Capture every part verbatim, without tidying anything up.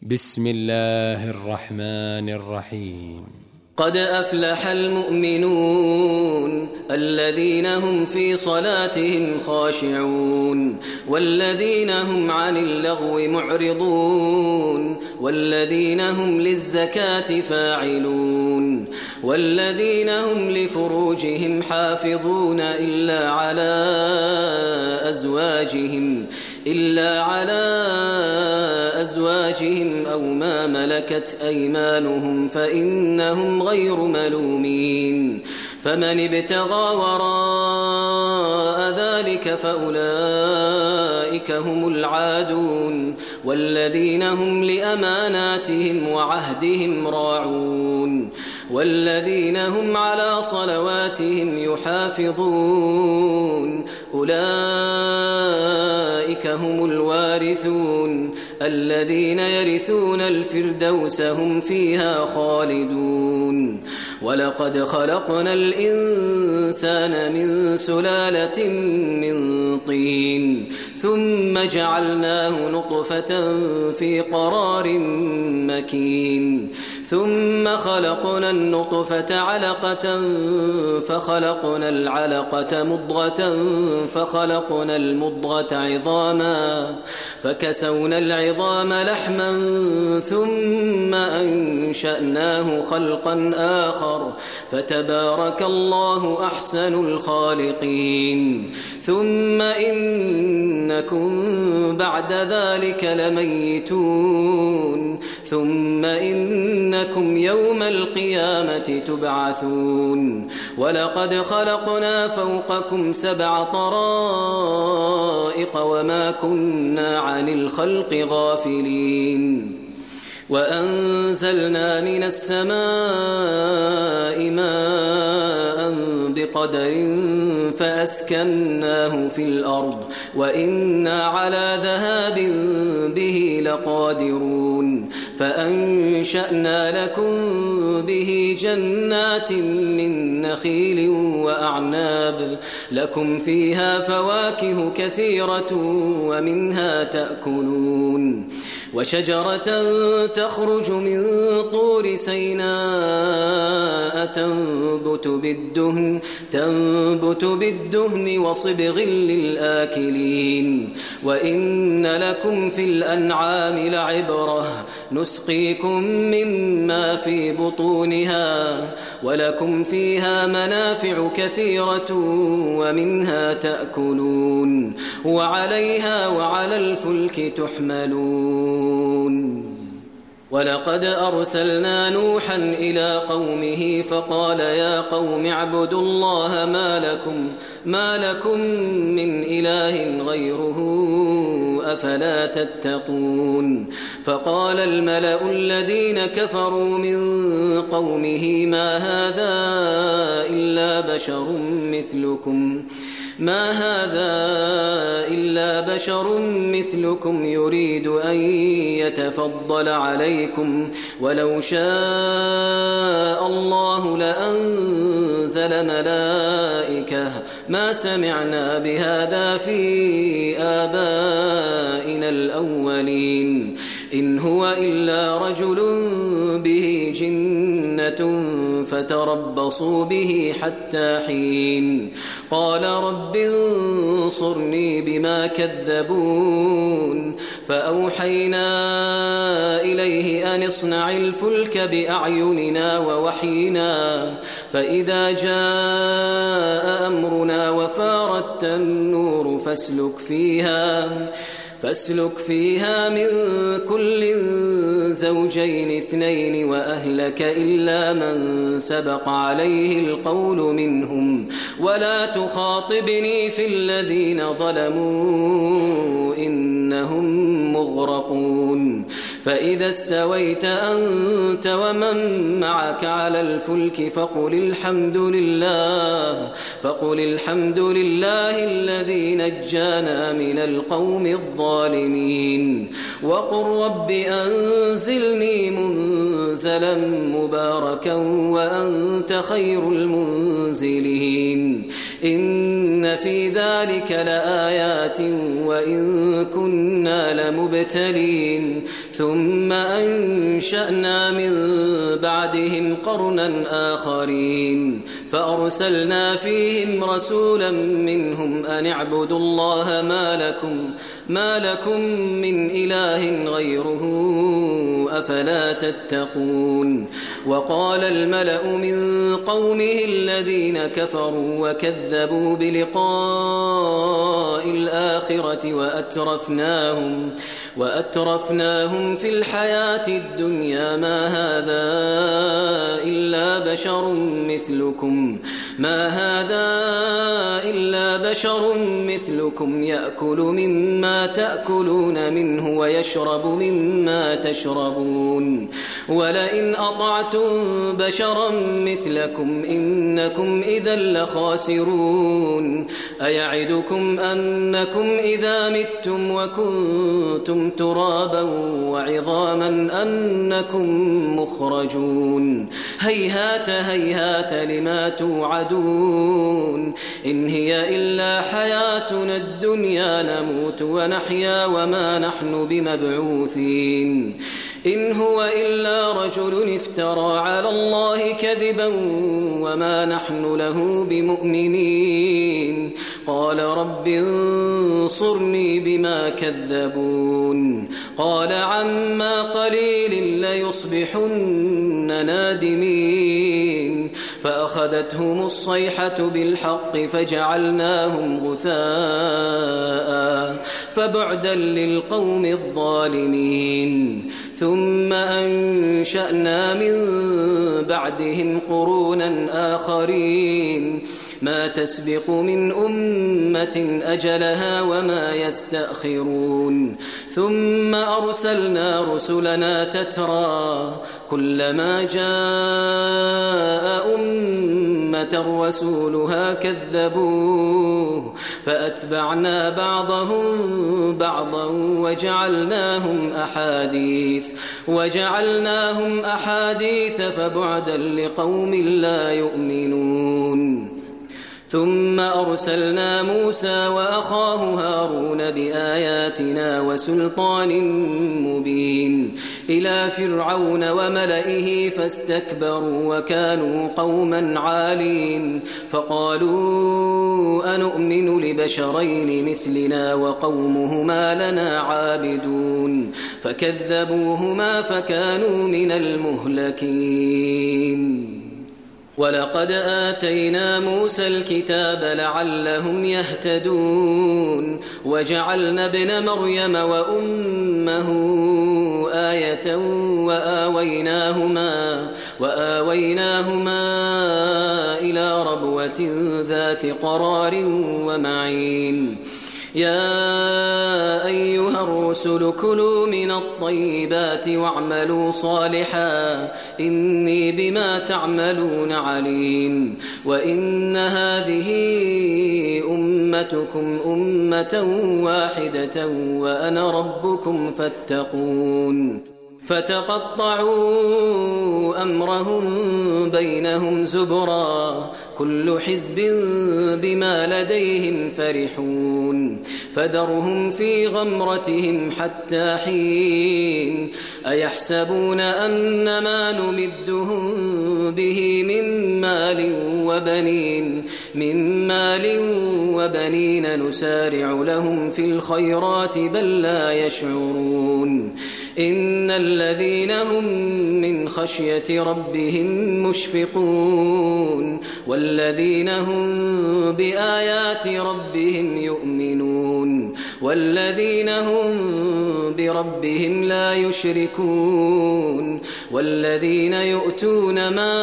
بسم الله الرحمن الرحيم. قد أفلح المؤمنون الذين هم في صلاتهم خاشعون والذين هم عن اللغو معرضون والذين هم للزكاة فاعلون والذين هم لفروجهم حافظون إلا على أزواجهم إلا على أزواجهم أو ما ملكت أيمانهم فإنهم غير ملومين فمن ابتغى وراء ذلك فأولئك هم العادون والذين هم لأماناتهم وعهدهم راعون والذين هم على صلواتهم يحافظون أولئك هم الوارثون الذين يرثون الفردوس هم فيها خالدون. ولقد خلقنا الإنسان من سلالة من طين ثم جعلناه نطفة في قرار مكين ثم خلقنا النطفة علقة فخلقنا العلقة مضغة فخلقنا المضغة عظاما فكسونا العظام لحما ثم أنشأناه خلقا آخر فتبارك الله أحسن الخالقين. ثم إنكم بعد ذلك لميتون ثم إنكم يوم القيامة تبعثون. ولقد خلقنا فوقكم سبع طرائق وما كنا عن الخلق غافلين وأنزلنا من السماء ماء بقدر فأسكناه في الأرض وإنا على ذهاب به لقادرون فأنشأنا لكم به جنات من نخيل وأعناب لكم فيها فواكه كثيرة ومنها تأكلون وشجرة تخرج من طور سيناء تنبت بالدهن, تنبت بالدهن وصبغ للآكلين وإن لكم في الأنعام لعبرة نسقيكم مما في بطونها ولكم فيها منافع كثيرة ومنها تأكلون وعليها وعلى الفلك تحملون. ولقد أرسلنا نوحا إلى قومه فقال يا قوم اعبدوا الله ما لكم, ما لكم من إله غيره أفلا تتقون. فقال الملأ الذين كفروا من قومه ما هذا إلا بشر مثلكم ما هذا إلا بشر مثلكم يريد أن يتفضل عليكم ولو شاء الله لأنزل ملائكة ما سمعنا بهذا في آبائنا الأولين إن هو إلا رجل به جنة فتربصوا به حتى حين. قال رب انصرني بما كذبون فأوحينا إليه أن اصنع الفلك بأعيننا ووحينا فإذا جاء أمرنا وفارت النور فاسلك فيها فاسلك فيها من كل زوجين اثنين وأهلك إلا من سبق عليه القول منهم ولا تخاطبني في الذين ظلموا إنهم مغرقون. فإذا استويت أنت ومن معك على الفلك فقل الحمد لله فقل الحمد لله الذي نجانا من القوم الظالمين وقل رب أنزلني منزلا مباركا وأنت خير المنزلين. إن في ذلك لآيات وإن كنا لمبتلين ثم أنشأنا من بعدهم قرنا آخرين فأرسلنا فيهم رسولا منهم أن اعبدوا الله ما لكم ما لكم من إله غيره أفلا تتقون وقال الملأ من قومه الذين كفروا وكذبوا بلقاء الآخرة وأترفناهم وأترفناهم في الحياة الدنيا ما هذا إلا بشر مثلكم ما هذا إلا بشر مثلكم يأكل مما تأكلون منه ويشرب مما تشربون ولئن أطعتم بشرا مثلكم إنكم إذا لخاسرون أيعدكم أنكم إذا متم وكنتم ترابا وعظاما أنكم مخرجون هيهات هيهات لما توعدون إن هي إلا حياتنا الدنيا نموت ونحيا وما نحن بمبعوثين إن هو إلا رجل افترى على الله كذبا وما نحن له بمؤمنين قال رب انصرني بما كذبون قال عما قليل ليصبحن نادمين فأخذتهم الصيحة بالحق فجعلناهم غثاء فبعدا للقوم الظالمين ثم أنشأنا من بعدهم قرونا آخرين ما تسبق من أمة أجلها وما يستأخرون ثم أرسلنا رسلنا تترى كلما جاء أمة رسولها كذبوه فأتبعنا بعضهم بعضا وجعلناهم أحاديث وجعلناهم أحاديث فبعدا لقوم لا يؤمنون ثم أرسلنا موسى وأخاه هارون بآياتنا وسلطان مبين إلى فرعون وملئه فاستكبروا وكانوا قوما عالين فقالوا أنؤمن لبشرين مثلنا وقومهما لنا عابدون فكذبوهما فكانوا من المهلكين ولقد آتينا موسى الكتاب لعلهم يهتدون وجعلنا ابن مريم وأمه آية وآويناهما, وآويناهما إلى ربوة ذات قرار ومعين يا أيها الرسل كلوا من الطيبات واعملوا صالحا إني بما تعملون عليم وإن هذه أمتكم أمة واحدة وأنا ربكم فاتقون فتقطعوا أمرهم بينهم زبرا كل حزب بما لديهم فرحون فذرهم في غمرتهم حتى حين أيحسبون أن ما نمدهم به من مال وبنين من مال وبنين نسارع لهم في الخيرات بل لا يشعرون إن الذين هم من خشية ربهم مشفقون والذين هم بآيات ربهم يؤمنون والذين هم بربهم لا يشركون والذين يؤتون ما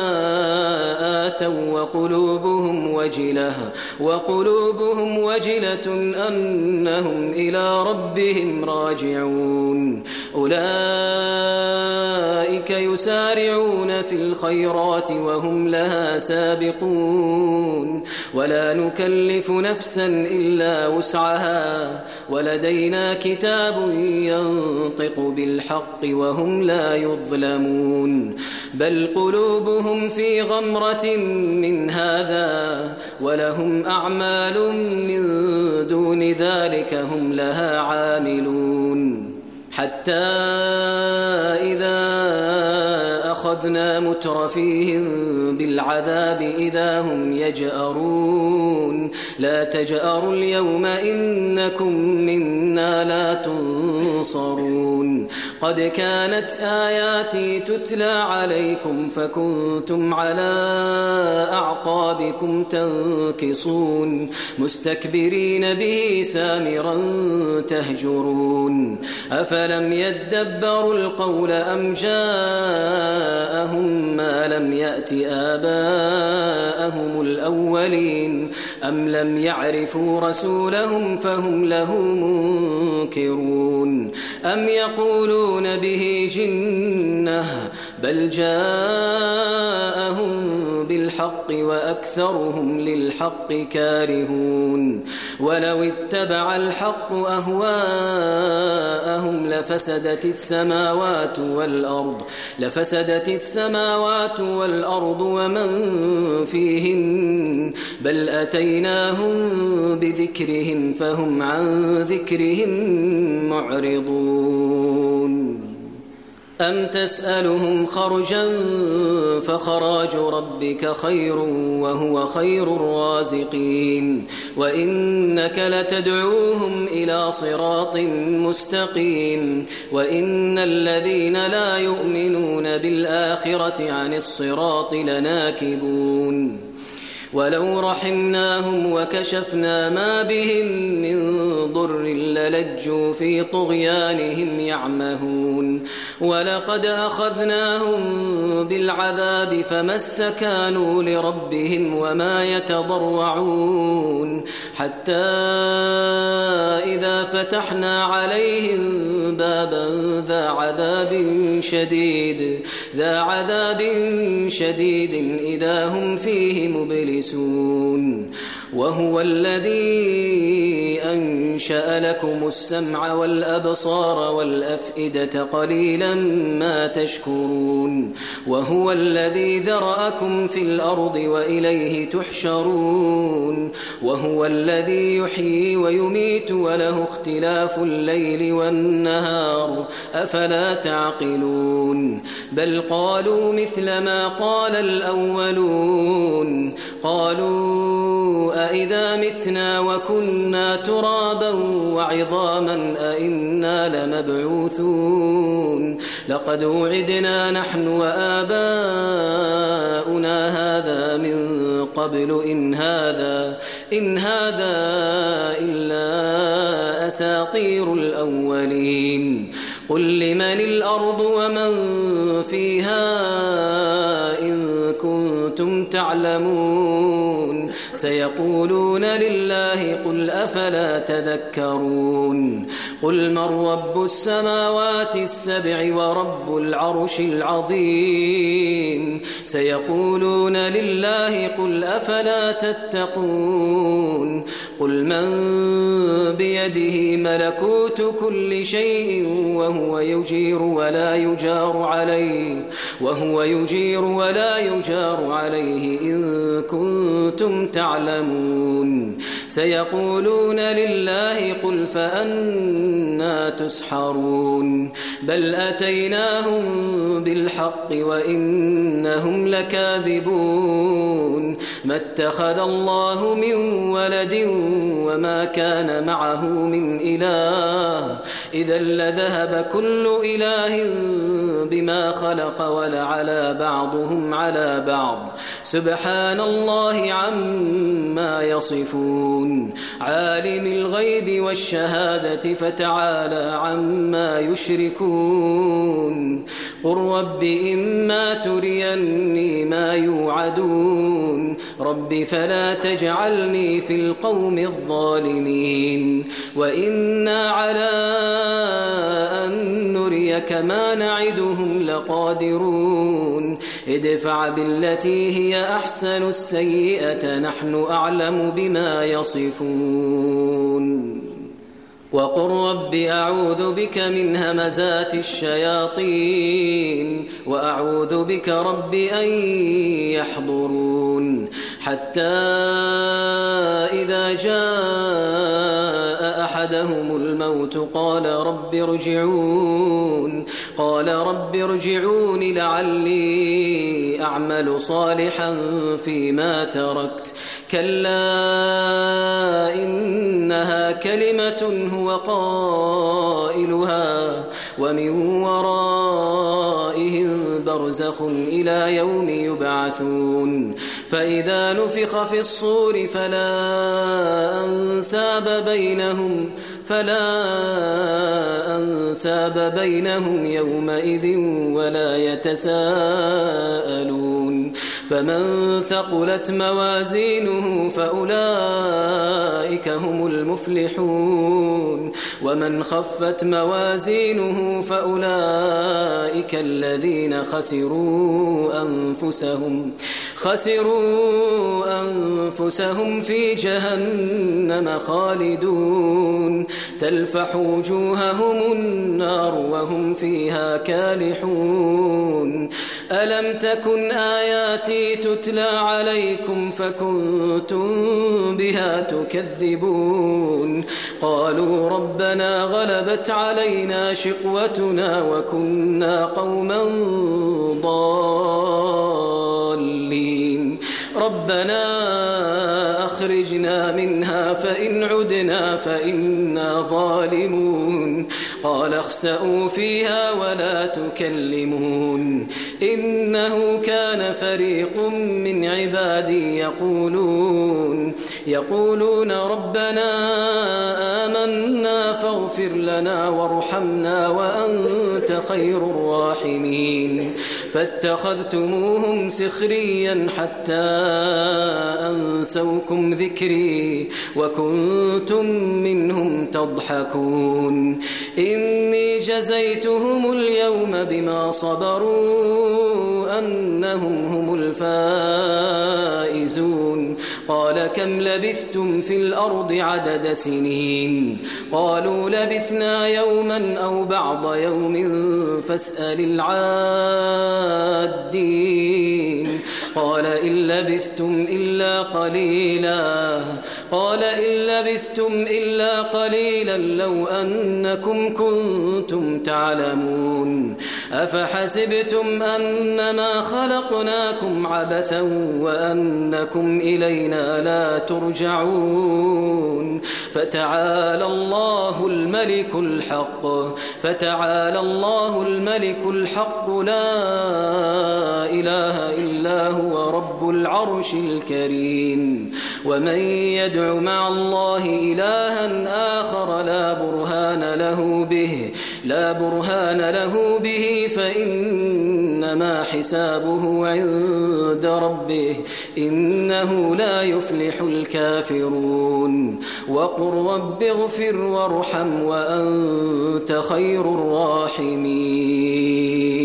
آتوا وقلوبهم وجلة وقلوبهم وجلة أنهم إلى ربهم راجعون أولئك أولئك يسارعون في الخيرات وهم لها سابقون ولا نكلف نفسا إلا وسعها ولدينا كتاب ينطق بالحق وهم لا يظلمون بل قلوبهم في غمرة من هذا ولهم أعمال من دون ذلك هم لها عاملون حتى إذا أخذنا مترفيهم بالعذاب إذا هم يجأرون لا تجأروا اليوم إنكم منا لا تنصرون قد كانت آياتي تتلى عليكم فكنتم على أعقابكم تنكصون مستكبرين به سامرا تهجرون أفلم يدبروا القول أم جاءهم ما لم يأت آباءهم الأولين أم لم يعرفوا رسولهم فهم له منكرون أم يقولون به جنة بل جاءهم بالحق وأكثرهم للحق كارهون ولو اتبع الحق أهواءهم لفسدت السماوات والأرض لفسدت السماوات والأرض ومن فيهن بل أتيناهم بذكرهم فهم عن ذكرهم معرضون أم تسألهم خرجا فخراج ربك خير وهو خير الرازقين وإنك لتدعوهم إلى صراط مستقيم وإن الذين لا يؤمنون بالآخرة عن الصراط لناكبون ولو رحمناهم وكشفنا ما بهم من ضر للجوا في طغيانهم يعمهون ولقد أخذناهم بالعذاب فما استكانوا لربهم وما يتضرعون حتى إذا فتحنا عليهم بابا ذا عذاب شديد ذا عذاب شديد إذا هم فيه مبلسون وهو الذي أنشأ لكم السمع والأبصار والأفئدة قليلا ما تشكرون وهو الذي ذرأكم في الأرض وإليه تحشرون وهو الذي يحيي ويميت وله اختلاف الليل والنهار أفلا تعقلون بل قالوا مثل ما قال الأولون قالوا أئذا متنا وكنا ترابا وعظاما أئنا لمبعوثون لقد وعدنا نحن وآباؤنا هذا من قبل إن هذا إن هذا إلا أساطير الأولين قل لمن الأرض ومن فيها إن كنتم تعلمون سيقولون لله قل أفلا تذكرون قل من رب السماوات السبع ورب العرش العظيم سيقولون لله قل أفلا تتقون قل من بيده ملكوت كل شيء وهو يجير ولا يجار عليه وهو يجير ولا يجار عليه إن كنتم تعلمون سيقولون لله قل فأنا تسحرون بل أتيناهم بالحق وإنهم لكاذبون ما اتخذ الله من ولد وما كان معه من إله إذا لذهب كل إله بما خلق ولعلى بعضهم على بعض سبحان الله عما يصفون عالم الغيب والشهادة فتعالى عما يشركون قل رب إما تريني ما يوعدون رب فلا تجعلني في القوم الظالمين وإنا على أن نريك ما نعدهم لقادرون ادفع بالتي هي أحسن السيئة نحن أعلم بما يصفون وقل رب أعوذ بك من همزات الشياطين وأعوذ بك رب أن يحضرون حتى إذا جاء أحدهم الموت قال رب ارجعون قال رب ارجعون لعلي أعمل صالحا فيما تركت كلا إنها كلمة هو قائلها ومن ورائهم برزخ إلى يوم يبعثون فإذا نفخ في الصور فلا أنساب بينهم فلا أنساب بينهم يومئذ ولا يتساءلون فمن ثقلت موازينه فأولئك هم المفلحون ومن خفت موازينه فأولئك الذين خسروا أنفسهم خسروا أنفسهم في جهنم خالدون تلفح وجوههم النار وهم فيها كالحون ألم تكن آياتي تتلى عليكم فكنتم بها تكذبون قالوا ربنا غلبت علينا شقوتنا وكنا قوما ضالين ربنا أخرجنا منها فإن عدنا فإنا ظالمون قال اخسئوا فيها ولا تكلمون إنه كان فريق من عبادي يقولون يقولون ربنا آمنا فاغفر لنا وارحمنا وأنت خير الراحمين فاتخذتموهم سخريا حتى أنسوكم ذكري وكنتم منهم تضحكون إني جزيتهم اليوم بما صبروا أنهم هم الفائزون قال كم لبثتم في الأرض عدد سنين قالوا لبثنا يوما أو بعض يوم فاسأل العادين قال إن لبثتم إلا قليلا قال إن لبثتم إلا قليلا لو أنكم كنتم تعلمون أفحسبتم أنما خلقناكم عبثا وأنكم إلينا لا ترجعون فتعالى الله الملك الحق فتعالى الله الملك الحق لا إله إلا هو رب العرش الكريم ومن يدع مع الله إلها آخر لا برهان له به لا برهان له به فإنما حسابه عند ربه إنه لا يفلح الكافرون وقل رب اغفر وارحم وأنت خير الراحمين